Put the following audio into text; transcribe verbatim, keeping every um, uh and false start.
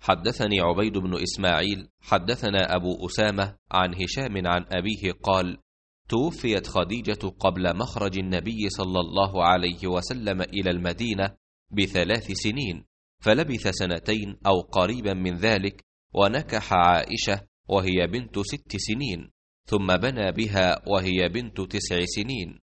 حدثني عبيد بن إسماعيل حدثنا أبو أسامة عن هشام عن أبيه قال: توفيت خديجة قبل مخرج النبي صلى الله عليه وسلم إلى المدينة بثلاث سنين، فلبث سنتين أو قريبا من ذلك، ونكح عائشة وهي بنت ست سنين، ثم بنى بها وهي بنت تسع سنين،